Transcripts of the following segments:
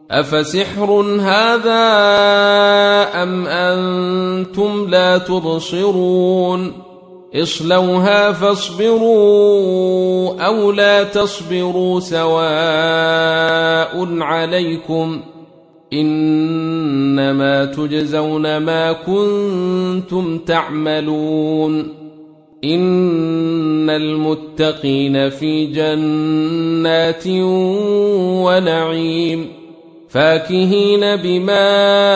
أفسحر هذا أم أنتم لا تبصرون اصلوها فاصبروا أو لا تصبروا سواء عليكم إنما تجزون ما كنتم تعملون إن المتقين في جنات ونعيم فاكهين بما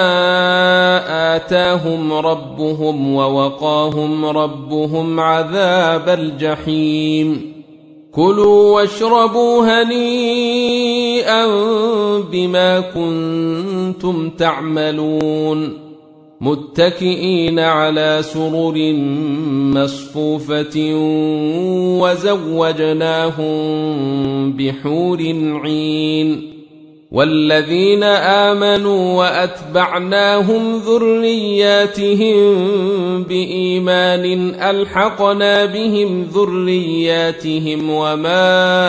آتاهم ربهم ووقاهم ربهم عذاب الجحيم كلوا واشربوا هنيئا بما كنتم تعملون متكئين على سرر مصفوفة وزوجناهم بحور عين والذين آمنوا وأتبعناهم ذرياتهم بإيمان ألحقنا بهم ذرياتهم وما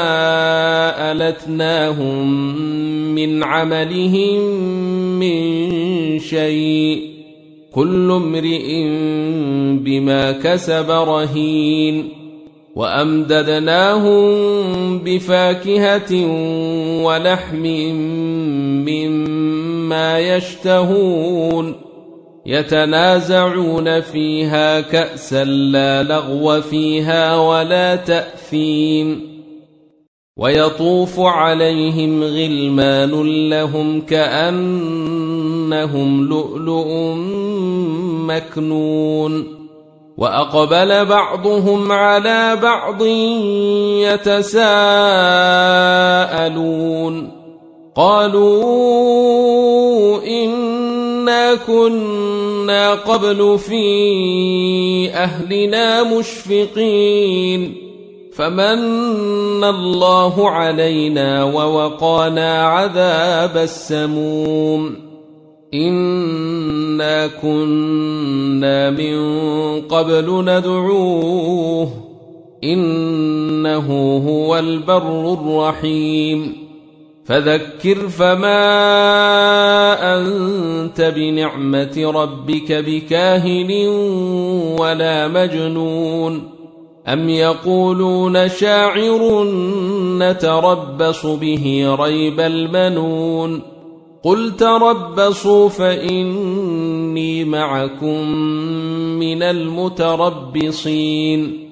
ألتناهم من عملهم من شيء كل امرئ بما كسب رهين وأمددناهم بفاكهة ولحم مما يشتهون يتنازعون فيها كأسا لا لغو فيها ولا تأثيم ويطوف عليهم غلمان لهم كأنهم لؤلؤ مكنون وأقبل بعضهم على بعض يتساءلون قالوا إنا كنا قبل في أهلنا مشفقين فمن الله علينا ووقانا عذاب السموم إنا كنا من قبل ندعوه إنه هو البر الرحيم فذكر فما أنت بنعمة ربك بكاهن ولا مجنون أم يقولون شاعر نتربص به ريب المنون قل تربصوا فإني معكم من المتربصين